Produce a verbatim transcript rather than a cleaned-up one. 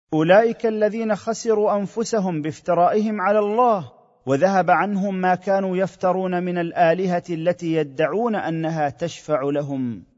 اولئك الذين خسروا انفسهم بافترائهم على الله، وذهب عنهم ما كانوا يفترون من الالهه التي يدعون انها تشفع لهم.